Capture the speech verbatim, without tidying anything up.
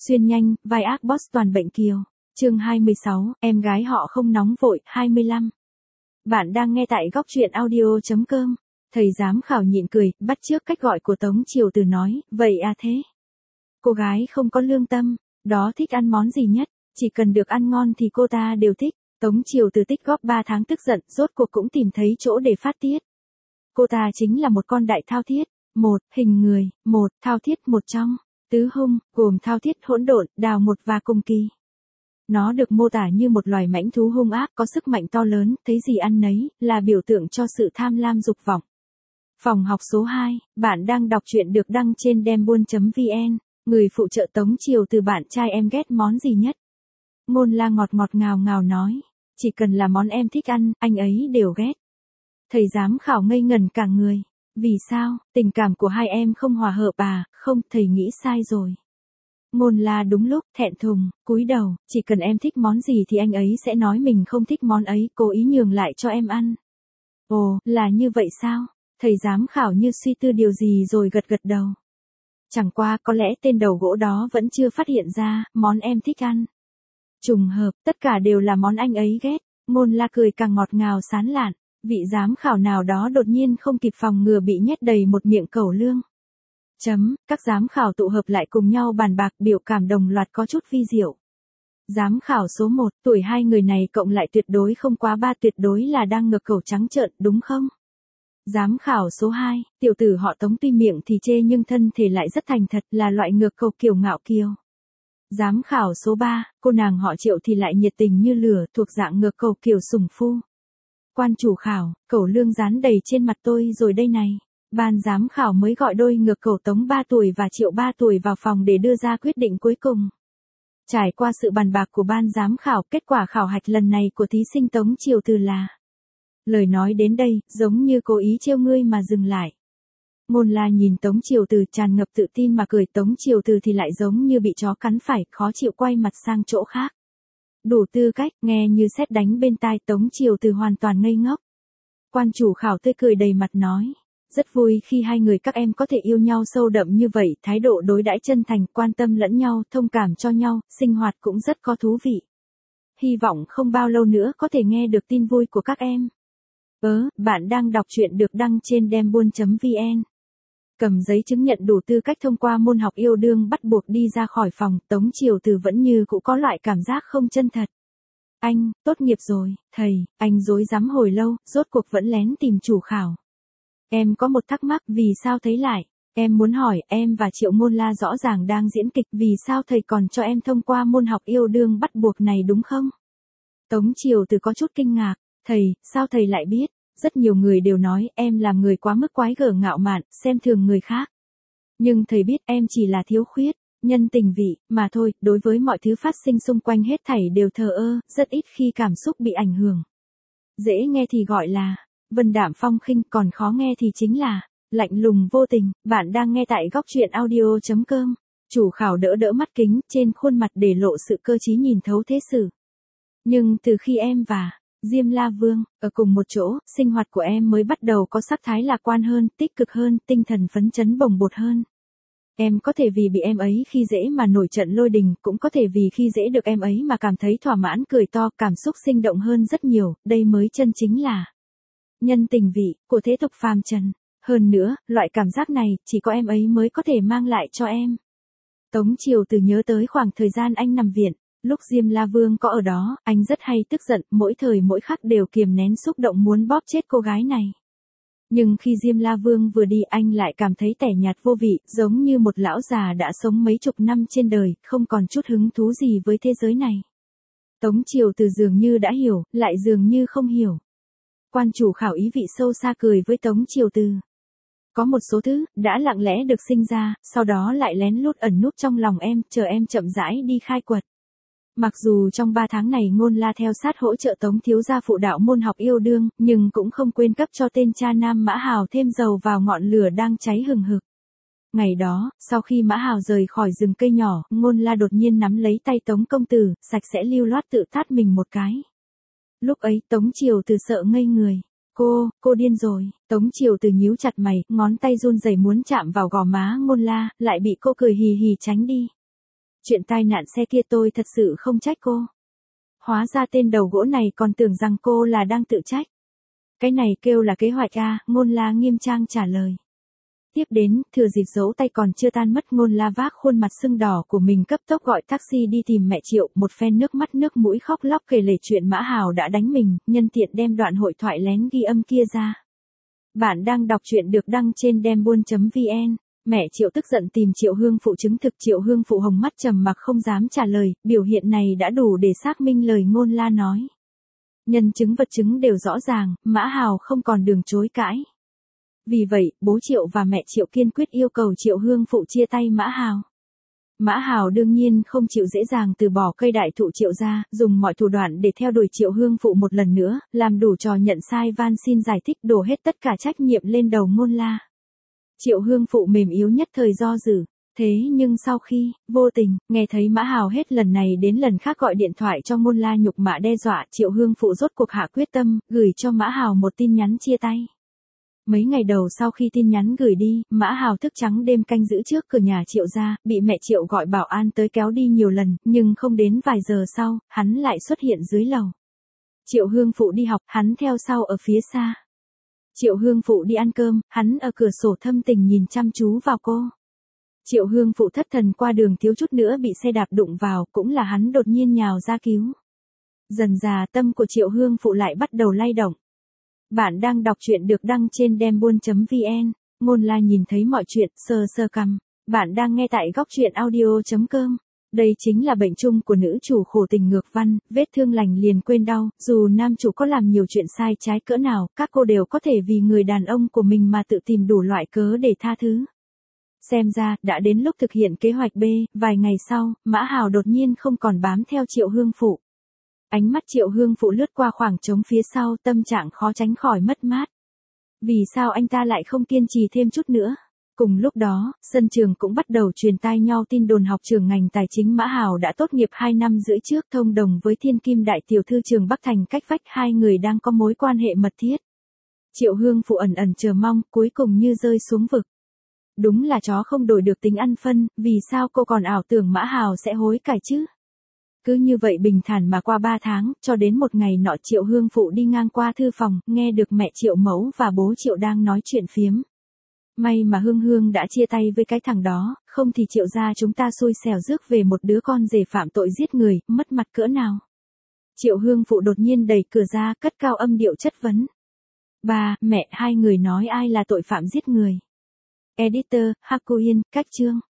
Xuyên nhanh, vai ác boss toàn bệnh kiều. Chương hai mươi sáu, em gái họ không nóng vội, hai mươi lăm. Bạn đang nghe tại góc truyện audio chấm com. Thầy giám khảo nhịn cười, bắt chước cách gọi của Tống Triều Từ nói, vậy à thế. Cô gái không có lương tâm, đó thích ăn món gì nhất, chỉ cần được ăn ngon thì cô ta đều thích. Tống Triều Từ tích góp ba tháng tức giận, rốt cuộc cũng tìm thấy chỗ để phát tiết. Cô ta chính là một con đại thao thiết, một, hình người, một, thao thiết một trong, tứ hung, gồm thao thiết hỗn độn, đào một và cùng kỳ. Nó được mô tả như một loài mãnh thú hung ác có sức mạnh to lớn, thấy gì ăn nấy, là biểu tượng cho sự tham lam dục vọng. Phòng học số hai, bạn đang đọc truyện được đăng trên dembuôn chấm vn, người phụ trợ Tống Triều Từ bạn trai em ghét món gì nhất? Ngôn La ngọt ngọt ngào ngào nói, chỉ cần là món em thích ăn, anh ấy đều ghét. Thầy giám khảo ngây ngẩn cả người, vì sao, tình cảm của hai em không hòa hợp à, không, thầy nghĩ sai rồi. Ngôn La đúng lúc, thẹn thùng, cúi đầu, chỉ cần em thích món gì thì anh ấy sẽ nói mình không thích món ấy, cố ý nhường lại cho em ăn. Ồ, là như vậy sao? Thầy giám khảo như suy tư điều gì rồi gật gật đầu. Chẳng qua có lẽ tên đầu gỗ đó vẫn chưa phát hiện ra, món em thích ăn. Trùng hợp, tất cả đều là món anh ấy ghét. Ngôn La cười càng ngọt ngào sán lạn, vị giám khảo nào đó đột nhiên không kịp phòng ngừa bị nhét đầy một miệng cẩu lương. Chấm, các giám khảo tụ hợp lại cùng nhau bàn bạc, biểu cảm đồng loạt có chút vi diệu. Giám khảo số một, tuổi hai người này cộng lại tuyệt đối không quá ba, tuyệt đối là đang ngược cẩu trắng trợn, đúng không? Giám khảo số hai, tiểu tử họ Tống tuy miệng thì chê nhưng thân thể lại rất thành thật, là loại ngược cẩu kiều ngạo kiều. Giám khảo số ba, cô nàng họ Triệu thì lại nhiệt tình như lửa, thuộc dạng ngược cẩu kiều sủng phu. Quan chủ khảo, cẩu lương dán đầy trên mặt tôi rồi đây này. Ban giám khảo mới gọi đôi ngược cẩu Tống ba tuổi và Triệu ba tuổi vào phòng để đưa ra quyết định cuối cùng. Trải qua sự bàn bạc của ban giám khảo, kết quả khảo hạch lần này của thí sinh Tống Triều Từ là. Lời nói đến đây, giống như cố ý trêu ngươi mà dừng lại. Ngôn La nhìn Tống Triều Từ tràn ngập tự tin mà cười, Tống Triều Từ thì lại giống như bị chó cắn phải, khó chịu quay mặt sang chỗ khác. Đủ tư cách, nghe như sét đánh bên tai, Tống Triều Từ hoàn toàn ngây ngốc. Quan chủ khảo tươi cười đầy mặt nói, rất vui khi hai người các em có thể yêu nhau sâu đậm như vậy, thái độ đối đãi chân thành, quan tâm lẫn nhau, thông cảm cho nhau, sinh hoạt cũng rất có thú vị. Hy vọng không bao lâu nữa có thể nghe được tin vui của các em. Ớ, bạn đang đọc truyện được đăng trên dembuôn chấm vn. Cầm giấy chứng nhận đủ tư cách thông qua môn học yêu đương bắt buộc đi ra khỏi phòng, Tống Triều Từ vẫn như cũ có loại cảm giác không chân thật. Anh, tốt nghiệp rồi, thầy, anh rối rắm hồi lâu, rốt cuộc vẫn lén tìm chủ khảo. Em có một thắc mắc, vì sao thấy lại? Em muốn hỏi, em và Triệu Ngôn La rõ ràng đang diễn kịch, vì sao thầy còn cho em thông qua môn học yêu đương bắt buộc này đúng không? Tống Triều Từ có chút kinh ngạc, thầy, sao thầy lại biết? Rất nhiều người đều nói em làm người quá mức quái gở ngạo mạn, xem thường người khác. Nhưng thầy biết em chỉ là thiếu khuyết nhân tình vị mà thôi, đối với mọi thứ phát sinh xung quanh hết thảy đều thờ ơ, rất ít khi cảm xúc bị ảnh hưởng. Dễ nghe thì gọi là vân đạm phong khinh, còn khó nghe thì chính là lạnh lùng vô tình. Bạn đang nghe tại góc truyện audio chấm com. Chủ khảo đỡ đỡ mắt kính, trên khuôn mặt để lộ sự cơ trí nhìn thấu thế sự. Nhưng từ khi em và Diêm La Vương ở cùng một chỗ, sinh hoạt của em mới bắt đầu có sắc thái lạc quan hơn, tích cực hơn, tinh thần phấn chấn bồng bột hơn. Em có thể vì bị em ấy khi dễ mà nổi trận lôi đình, cũng có thể vì khi dễ được em ấy mà cảm thấy thỏa mãn cười to, cảm xúc sinh động hơn rất nhiều, đây mới chân chính là nhân tình vị của thế tục phàm trần. Hơn nữa, loại cảm giác này chỉ có em ấy mới có thể mang lại cho em. Tống Triều Từ nhớ tới khoảng thời gian anh nằm viện. Lúc Diêm La Vương có ở đó, anh rất hay tức giận, mỗi thời mỗi khắc đều kiềm nén xúc động muốn bóp chết cô gái này. Nhưng khi Diêm La Vương vừa đi, anh lại cảm thấy tẻ nhạt vô vị, giống như một lão già đã sống mấy chục năm trên đời, không còn chút hứng thú gì với thế giới này. Tống Triều Từ dường như đã hiểu, lại dường như không hiểu. Quan chủ khảo ý vị sâu xa cười với Tống Triều Từ. Có một số thứ, đã lặng lẽ được sinh ra, sau đó lại lén lút ẩn núp trong lòng em, chờ em chậm rãi đi khai quật. Mặc dù trong ba tháng này Ngôn La theo sát hỗ trợ Tống thiếu gia phụ đạo môn học yêu đương, nhưng cũng không quên cấp cho tên cha nam Mã Hào thêm dầu vào ngọn lửa đang cháy hừng hực. Ngày đó, sau khi Mã Hào rời khỏi rừng cây nhỏ, Ngôn La đột nhiên nắm lấy tay Tống công tử, sạch sẽ lưu loát tự tát mình một cái. Lúc ấy Tống Triều Từ sợ ngây người. Cô, cô điên rồi. Tống Triều Từ nhíu chặt mày, ngón tay run rẩy muốn chạm vào gò má Ngôn La, lại bị cô cười hì hì tránh đi. Chuyện tai nạn xe kia tôi thật sự không trách cô. Hóa ra tên đầu gỗ này còn tưởng rằng cô là đang tự trách. Cái này kêu là kế hoạch à, Ngôn La nghiêm trang trả lời. Tiếp đến, thừa dịp dấu tay còn chưa tan mất, Ngôn La vác khuôn mặt sưng đỏ của mình cấp tốc gọi taxi đi tìm mẹ Triệu, một phen nước mắt nước mũi khóc lóc kể lể chuyện Mã Hào đã đánh mình, nhân tiện đem đoạn hội thoại lén ghi âm kia ra. Bạn đang đọc truyện được đăng trên dembuôn chấm vn. Mẹ Triệu tức giận tìm Triệu Hương Phụ chứng thực. Triệu Hương Phụ hồng mắt trầm mặc không dám trả lời, biểu hiện này đã đủ để xác minh lời Ngôn La nói. Nhân chứng vật chứng đều rõ ràng, Mã Hào không còn đường chối cãi. Vì vậy, bố Triệu và mẹ Triệu kiên quyết yêu cầu Triệu Hương Phụ chia tay Mã Hào. Mã Hào đương nhiên không chịu dễ dàng từ bỏ cây đại thụ Triệu ra, dùng mọi thủ đoạn để theo đuổi Triệu Hương Phụ một lần nữa, làm đủ trò nhận sai van xin giải thích, đổ hết tất cả trách nhiệm lên đầu Ngôn La. Triệu Hương Phụ mềm yếu nhất thời do dự. Thế nhưng sau khi, vô tình, nghe thấy Mã Hào hết lần này đến lần khác gọi điện thoại cho Ngôn La nhục mạ đe dọa, Triệu Hương Phụ rốt cuộc hạ quyết tâm, gửi cho Mã Hào một tin nhắn chia tay. Mấy ngày đầu sau khi tin nhắn gửi đi, Mã Hào thức trắng đêm canh giữ trước cửa nhà Triệu ra, bị mẹ Triệu gọi bảo an tới kéo đi nhiều lần, nhưng không đến vài giờ sau, hắn lại xuất hiện dưới lầu. Triệu Hương Phụ đi học, hắn theo sau ở phía xa. Triệu Hương Phụ đi ăn cơm, hắn ở cửa sổ thâm tình nhìn chăm chú vào cô. Triệu Hương Phụ thất thần qua đường thiếu chút nữa bị xe đạp đụng vào, cũng là hắn đột nhiên nhào ra cứu. Dần dà tâm của Triệu Hương Phụ lại bắt đầu lay động. Bạn đang đọc truyện được đăng trên dembuôn chấm vn. Ngôn La nhìn thấy mọi chuyện, sờ sờ cằm. Bạn đang nghe tại góc truyện audio chấm com. Đây chính là bệnh chung của nữ chủ khổ tình ngược văn, vết thương lành liền quên đau, dù nam chủ có làm nhiều chuyện sai trái cỡ nào, các cô đều có thể vì người đàn ông của mình mà tự tìm đủ loại cớ để tha thứ. Xem ra, đã đến lúc thực hiện kế hoạch B, vài ngày sau, Mã Hào đột nhiên không còn bám theo Triệu Hương Phụ. Ánh mắt Triệu Hương Phụ lướt qua khoảng trống phía sau, tâm trạng khó tránh khỏi mất mát. Vì sao anh ta lại không kiên trì thêm chút nữa? Cùng lúc đó, sân trường cũng bắt đầu truyền tai nhau tin đồn học trường ngành tài chính Mã Hào đã tốt nghiệp hai năm rưỡi trước, thông đồng với thiên kim đại tiểu thư trường Bắc Thành cách vách, hai người đang có mối quan hệ mật thiết. Triệu Hương Phụ ẩn ẩn chờ mong, cuối cùng như rơi xuống vực. Đúng là chó không đổi được tính ăn phân, vì sao cô còn ảo tưởng Mã Hào sẽ hối cải chứ? Cứ như vậy bình thản mà qua ba tháng, cho đến một ngày nọ Triệu Hương Phụ đi ngang qua thư phòng, nghe được mẹ Triệu Mẫu và bố Triệu đang nói chuyện phiếm. May mà Hương Hương đã chia tay với cái thằng đó, không thì Triệu gia chúng ta xui xẻo rước về một đứa con rể phạm tội giết người, mất mặt cỡ nào. Triệu Hương Phụ đột nhiên đẩy cửa ra, cất cao âm điệu chất vấn. Ba, mẹ, hai người nói ai là tội phạm giết người? Editor, Hakuin, cách chương.